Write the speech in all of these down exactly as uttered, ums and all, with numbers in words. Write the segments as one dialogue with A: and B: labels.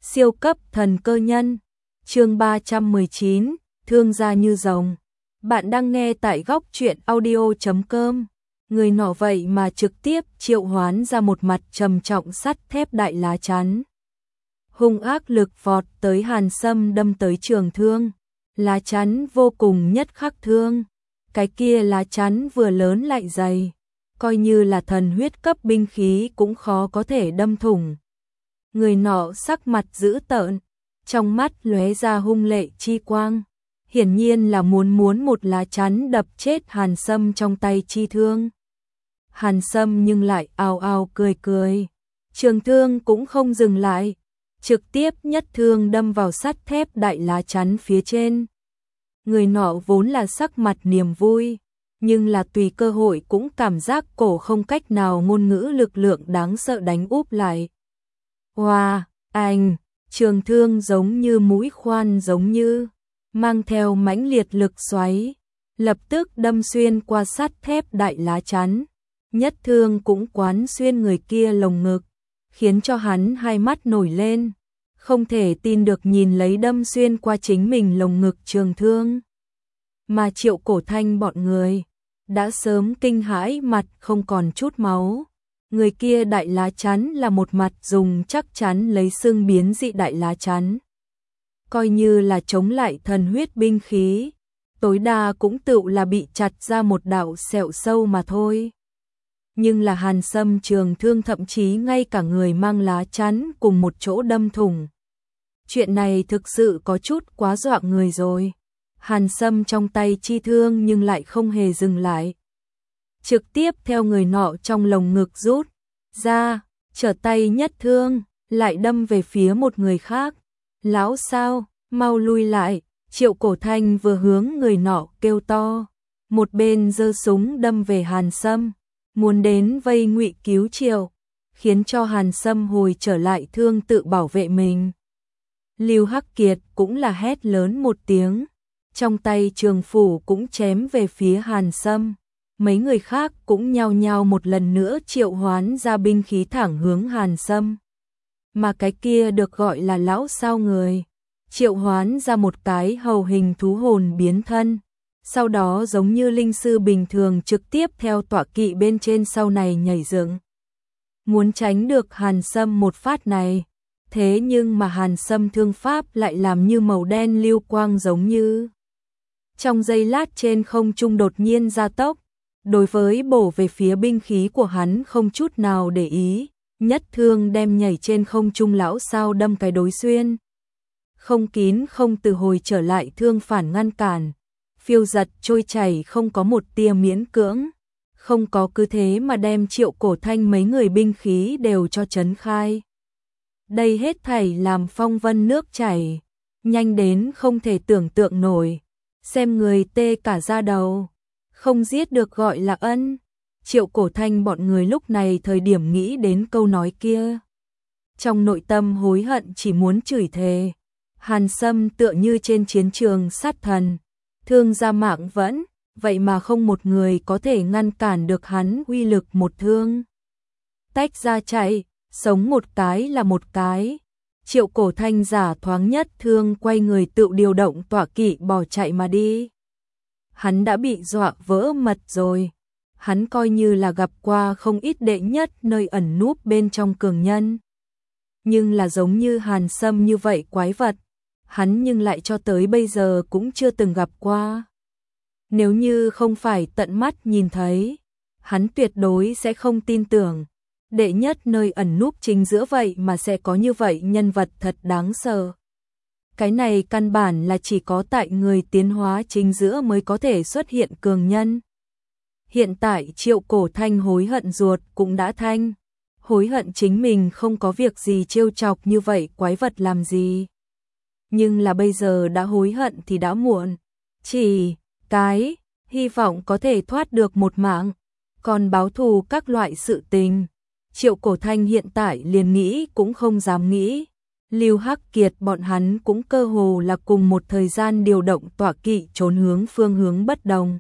A: Siêu cấp thần cơ nhân. Chương ba trăm mười chín, thương gia như rồng. Bạn đang nghe tại góc truyện audio chấm com. Người nọ vậy mà trực tiếp triệu hoán ra một mặt trầm trọng sắt thép đại lá chắn. Hung ác lực vọt tới Hàn Sâm đâm tới trường thương. Lá chắn vô cùng nhất khắc thương. Cái kia lá chắn vừa lớn lại dày. Coi như là thần huyết cấp binh khí cũng khó có thể đâm thủng. Người nọ sắc mặt dữ tợn, trong mắt lóe ra hung lệ chi quang. Hiển nhiên là muốn muốn một lá chắn đập chết Hàn Sâm trong tay chi thương. Hàn Sâm nhưng lại ào ào cười cười. Trường thương cũng không dừng lại, trực tiếp nhất thương đâm vào sắt thép đại lá chắn phía trên. Người nọ vốn là sắc mặt niềm vui, nhưng là tùy cơ hội cũng cảm giác cổ không cách nào ngôn ngữ lực lượng đáng sợ đánh úp lại. Wow, anh, trường thương giống như mũi khoan giống như, mang theo mãnh liệt lực xoáy, lập tức đâm xuyên qua sắt thép đại lá chắn, nhất thương cũng quán xuyên người kia lồng ngực, khiến cho hắn hai mắt nổi lên, không thể tin được nhìn lấy đâm xuyên qua chính mình lồng ngực trường thương. Mà Triệu Cổ Thanh bọn người, đã sớm kinh hãi mặt không còn chút máu. Người kia đại lá chắn là một mặt dùng chắc chắn lấy xương biến dị đại lá chắn. Coi như là chống lại thần huyết binh khí, tối đa cũng tự là bị chặt ra một đạo sẹo sâu mà thôi. Nhưng là Hàn Sâm trường thương thậm chí ngay cả người mang lá chắn cùng một chỗ đâm thủng. Chuyện này thực sự có chút quá dọa người rồi. Hàn Sâm trong tay chi thương nhưng lại không hề dừng lại. Trực tiếp theo người nọ trong lồng ngực rút ra, trở tay nhất thương, lại đâm về phía một người khác. Lão sao, mau lui lại, Triệu Cổ Thanh vừa hướng người nọ kêu to. Một bên giơ súng đâm về Hàn Sâm, muốn đến vây ngụy cứu Triệu, khiến cho Hàn Sâm hồi trở lại thương tự bảo vệ mình. Lưu Hắc Kiệt cũng là hét lớn một tiếng, trong tay trường phủ cũng chém về phía Hàn Sâm. Mấy người khác cũng nhao nhao một lần nữa triệu hoán ra binh khí thẳng hướng Hàn Sâm. Mà cái kia được gọi là lão sao người, triệu hoán ra một cái hầu hình thú hồn biến thân, sau đó giống như linh sư bình thường trực tiếp theo tọa kỵ bên trên sau này nhảy dựng. Muốn tránh được Hàn Sâm một phát này, thế nhưng mà Hàn Sâm thương pháp lại làm như màu đen lưu quang giống như. Trong giây lát trên không trung đột nhiên gia tốc, đối với bổ về phía binh khí của hắn không chút nào để ý, nhất thương đem nhảy trên không trung lão sao đâm cái đối xuyên. Không kín không từ hồi trở lại thương phản ngăn cản, phiêu giật trôi chảy không có một tia miễn cưỡng, không có cứ thế mà đem Triệu Cổ Thanh mấy người binh khí đều cho chấn khai. Đây hết thảy làm phong vân nước chảy, nhanh đến không thể tưởng tượng nổi, xem người tê cả da đầu. Không giết được gọi là ân. Triệu Cổ Thanh bọn người lúc này thời điểm nghĩ đến câu nói kia, trong nội tâm hối hận chỉ muốn chửi thề. Hàn Sâm tựa như trên chiến trường sát thần, thương ra mạng vẫn, vậy mà không một người có thể ngăn cản được hắn uy lực một thương. Tách ra chạy, sống một cái là một cái. Triệu Cổ Thanh giả thoáng nhất thương quay người tự điều động tọa kỵ bỏ chạy mà đi. Hắn đã bị dọa vỡ mật rồi. Hắn coi như là gặp qua không ít đệ nhất nơi ẩn núp bên trong cường nhân. Nhưng là giống như Hàn Sâm như vậy quái vật, hắn nhưng lại cho tới bây giờ cũng chưa từng gặp qua. Nếu như không phải tận mắt nhìn thấy, hắn tuyệt đối sẽ không tin tưởng. Đệ nhất nơi ẩn núp chính giữa vậy mà sẽ có như vậy nhân vật thật đáng sợ. Cái này căn bản là chỉ có tại người tiến hóa chính giữa mới có thể xuất hiện cường nhân. Hiện tại Triệu Cổ Thanh hối hận ruột cũng đã thanh. Hối hận chính mình không có việc gì trêu chọc như vậy quái vật làm gì. Nhưng là bây giờ đã hối hận thì đã muộn. Chỉ cái hy vọng có thể thoát được một mạng, còn báo thù các loại sự tình, Triệu Cổ Thanh hiện tại liền nghĩ cũng không dám nghĩ. Lưu Hắc Kiệt bọn hắn cũng cơ hồ là cùng một thời gian điều động tọa kỵ trốn hướng phương hướng bất đồng.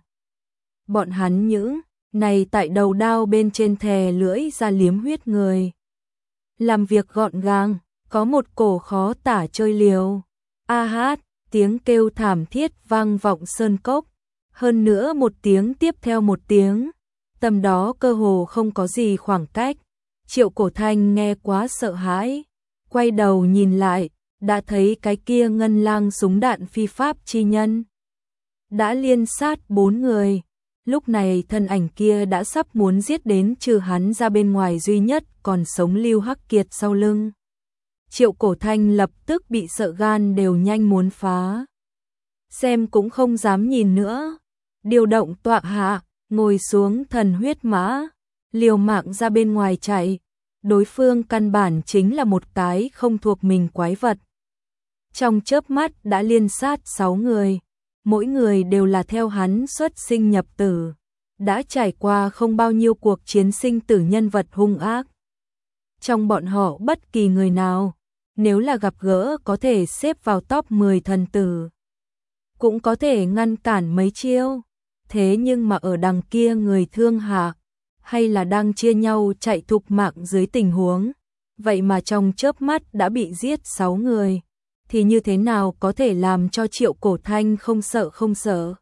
A: Bọn hắn những này tại đầu đao bên trên thè lưỡi ra liếm huyết người. Làm việc gọn gàng, có một cổ khó tả chơi liều. A hát, tiếng kêu thảm thiết vang vọng sơn cốc, hơn nữa một tiếng tiếp theo một tiếng, tầm đó cơ hồ không có gì khoảng cách. Triệu Cổ Thanh nghe quá sợ hãi, quay đầu nhìn lại, đã thấy cái kia ngân lang súng đạn phi pháp chi nhân đã liên sát bốn người. Lúc này thân ảnh kia đã sắp muốn giết đến trừ hắn ra bên ngoài duy nhất còn sống Lưu Hắc Kiệt sau lưng. Triệu Cổ Thanh lập tức bị sợ gan đều nhanh muốn phá. Xem cũng không dám nhìn nữa, điều động tọa hạ, ngồi xuống thần huyết mã, liều mạng ra bên ngoài chạy. Đối phương căn bản chính là một cái không thuộc mình quái vật. Trong chớp mắt đã liên sát sáu người, mỗi người đều là theo hắn xuất sinh nhập tử, đã trải qua không bao nhiêu cuộc chiến sinh tử nhân vật hung ác. Trong bọn họ bất kỳ người nào, nếu là gặp gỡ có thể xếp vào top mười thần tử, cũng có thể ngăn cản mấy chiêu. Thế nhưng mà ở đằng kia người thương hạ, hay là đang chia nhau chạy thục mạng dưới tình huống, vậy mà trong chớp mắt đã bị giết sáu người, thì như thế nào có thể làm cho Triệu Cổ Thanh không sợ không sợ.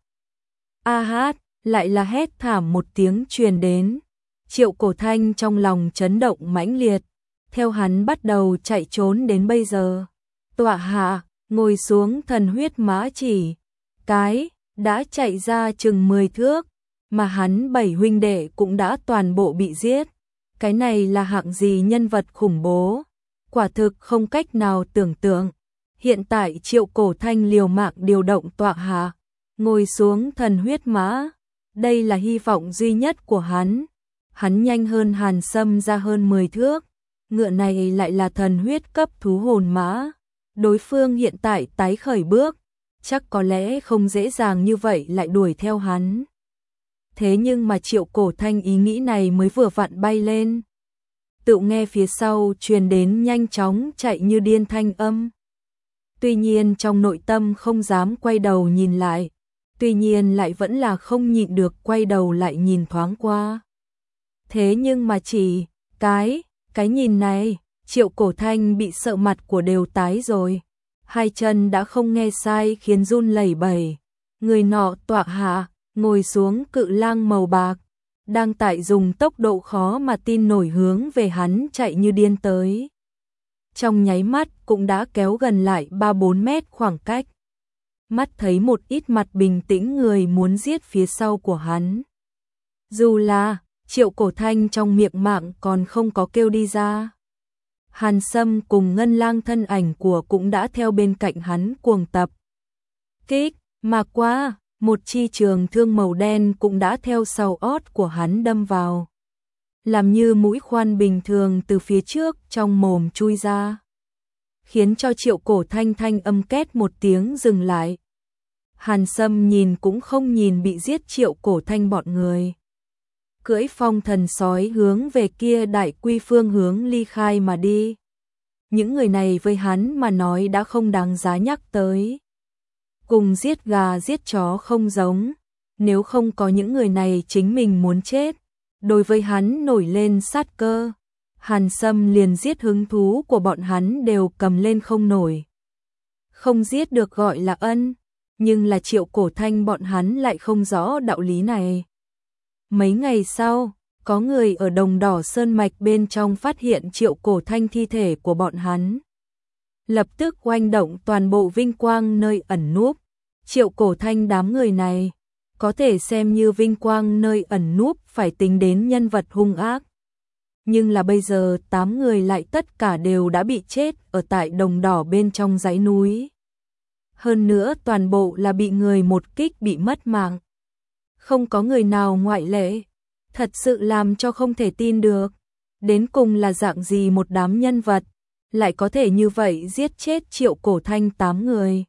A: A hát, lại là hét thảm một tiếng truyền đến. Triệu Cổ Thanh trong lòng chấn động mãnh liệt, theo hắn bắt đầu chạy trốn đến bây giờ. Tọa hạ, ngồi xuống thần huyết mã chỉ cái, đã chạy ra chừng mười thước, mà hắn bảy huynh đệ cũng đã toàn bộ bị giết. Cái này là hạng gì nhân vật khủng bố, quả thực không cách nào tưởng tượng. Hiện tại Triệu Cổ Thanh liều mạng điều động tọa hạ, ngồi xuống thần huyết mã, đây là hy vọng duy nhất của hắn. Hắn nhanh hơn Hàn Sâm ra hơn mười thước, ngựa này lại là thần huyết cấp thú hồn mã. Đối phương hiện tại tái khởi bước, chắc có lẽ không dễ dàng như vậy lại đuổi theo hắn. Thế nhưng mà Triệu Cổ Thanh ý nghĩ này mới vừa vặn bay lên, tự nghe phía sau truyền đến nhanh chóng chạy như điên thanh âm. Tuy nhiên trong nội tâm không dám quay đầu nhìn lại, tuy nhiên lại vẫn là không nhịn được quay đầu lại nhìn thoáng qua. Thế nhưng mà chỉ cái, cái nhìn này, Triệu Cổ Thanh bị sợ mặt của đều tái rồi. Hai chân đã không nghe sai khiến run lẩy bẩy. Người nọ tọa hạ, ngồi xuống cự lang màu bạc, đang tại dùng tốc độ khó mà tin nổi hướng về hắn chạy như điên tới. Trong nháy mắt cũng đã kéo gần lại ba bốn mét khoảng cách. Mắt thấy một ít mặt bình tĩnh người muốn giết phía sau của hắn. Dù là Triệu Cổ Thanh trong miệng mạng còn không có kêu đi ra. Hàn Sâm cùng Ngân Lang thân ảnh của cũng đã theo bên cạnh hắn cuồng tập. Kích, mà qua, một chi trường thương màu đen cũng đã theo sau ót của hắn đâm vào. Làm như mũi khoan bình thường từ phía trước trong mồm chui ra. Khiến cho Triệu Cổ Thanh thanh âm két một tiếng dừng lại. Hàn Sâm nhìn cũng không nhìn bị giết Triệu Cổ Thanh bọn người. Cưỡi phong thần sói hướng về kia đại quy phương hướng ly khai mà đi. Những người này với hắn mà nói đã không đáng giá nhắc tới. Cùng giết gà giết chó không giống, nếu không có những người này chính mình muốn chết. Đối với hắn nổi lên sát cơ, Hàn Sâm liền giết hứng thú của bọn hắn đều cầm lên không nổi. Không giết được gọi là ân, nhưng là Triệu Cổ Thanh bọn hắn lại không rõ đạo lý này. Mấy ngày sau, có người ở Đồng Đỏ Sơn Mạch bên trong phát hiện Triệu Cổ Thanh thi thể của bọn hắn. Lập tức oanh động toàn bộ vinh quang nơi ẩn núp. Triệu Cổ Thanh đám người này, có thể xem như vinh quang nơi ẩn núp phải tính đến nhân vật hung ác. Nhưng là bây giờ tám người lại tất cả đều đã bị chết ở tại Đồng Đỏ bên trong dãy núi. Hơn nữa toàn bộ là bị người một kích bị mất mạng. Không có người nào ngoại lệ, thật sự làm cho không thể tin được. Đến cùng là dạng gì một đám nhân vật, lại có thể như vậy giết chết Triệu Cổ Thanh tám người.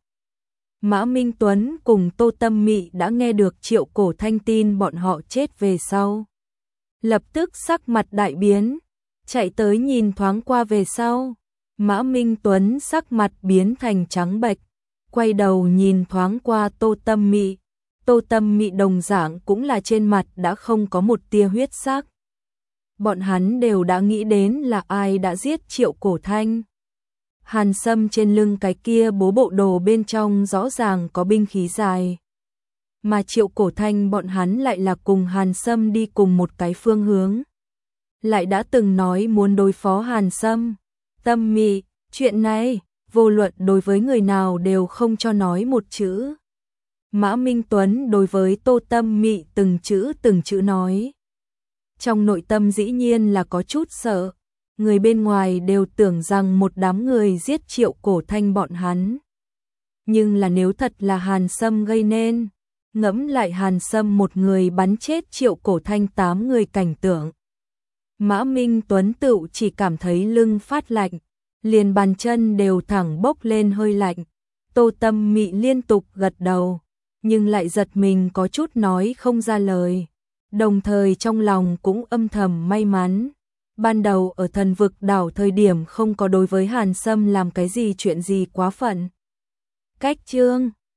A: Mã Minh Tuấn cùng Tô Tâm Mị đã nghe được Triệu Cổ Thanh tin bọn họ chết về sau. Lập tức sắc mặt đại biến, chạy tới nhìn thoáng qua về sau. Mã Minh Tuấn sắc mặt biến thành trắng bệch, quay đầu nhìn thoáng qua Tô Tâm Mị. Tô Tâm Mị đồng dạng cũng là trên mặt đã không có một tia huyết sắc. Bọn hắn đều đã nghĩ đến là ai đã giết Triệu Cổ Thanh. Hàn Sâm trên lưng cái kia bố bộ đồ bên trong rõ ràng có binh khí dài. Mà Triệu Cổ Thanh bọn hắn lại là cùng Hàn Sâm đi cùng một cái phương hướng. Lại đã từng nói muốn đối phó Hàn Sâm. Tâm Mị, chuyện này, vô luận đối với người nào đều không cho nói một chữ. Mã Minh Tuấn đối với Tô Tâm Mị từng chữ từng chữ nói. Trong nội tâm dĩ nhiên là có chút sợ. Người bên ngoài đều tưởng rằng một đám người giết Triệu Cổ Thanh bọn hắn. Nhưng là nếu thật là Hàn Sâm gây nên, ngẫm lại Hàn Sâm một người bắn chết Triệu Cổ Thanh tám người cảnh tượng. Mã Minh Tuấn tự chỉ cảm thấy lưng phát lạnh, liền bàn chân đều thẳng bốc lên hơi lạnh. Tô Tâm Mị liên tục gật đầu, nhưng lại giật mình có chút nói không ra lời. Đồng thời trong lòng cũng âm thầm may mắn. Ban đầu ở Thần Vực đảo thời điểm không có đối với Hàn Sâm làm cái gì chuyện gì quá phận. Cách chương